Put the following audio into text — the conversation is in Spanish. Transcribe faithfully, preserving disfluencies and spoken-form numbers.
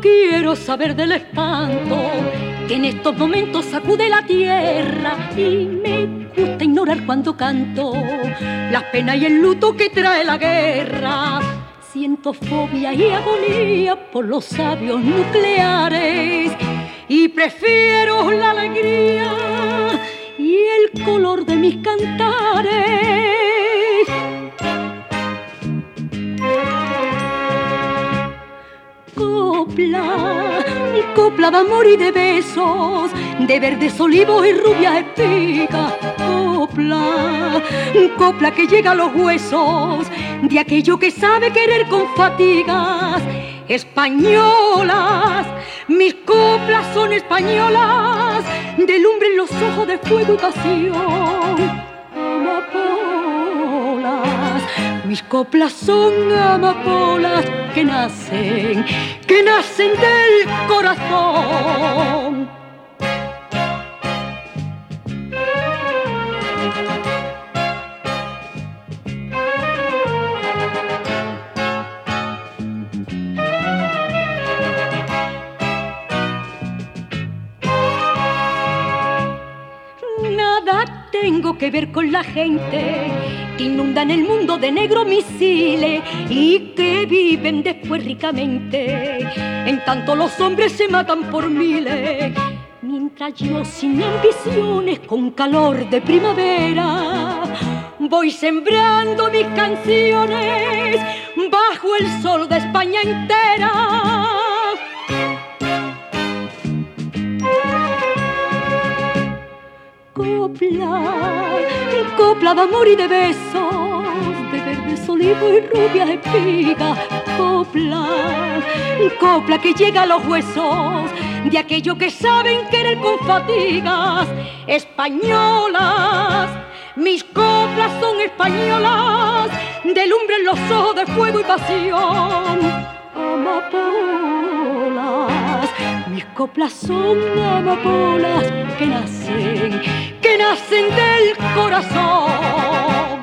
quiero saber del espanto que en estos momentos sacude la tierra, y me gusta ignorar cuando canto las penas y el luto que trae la guerra. Siento fobia y agonía por los sabios nucleares y prefiero la alegría y el color de mis cantares. Copla, copla de amor y de besos, de verdes olivos y rubias espigas. Copla, copla que llega a los huesos, de aquello que sabe querer con fatigas. Españolas, mis coplas son españolas, de lumbre en los ojos de fuego y pasión. Amapolas, mis coplas son amapolas que nacen, que nacen del corazón. Nada tengo que ver con la gente que inundan el mundo de negros misiles y que viven después ricamente. En tanto los hombres se matan por miles, mientras yo sin ambiciones, con calor de primavera, voy sembrando mis canciones bajo el sol de España entera. Copla, copla de amor y de besos, de verdes olivos y rubias espigas. Copla, copla que llega a los huesos, de aquello que saben querer con fatigas. Españolas, mis coplas son españolas, de lumbre en los ojos de fuego y pasión. Amapolas, mis coplas son amapolas que nacen, que nacen del corazón.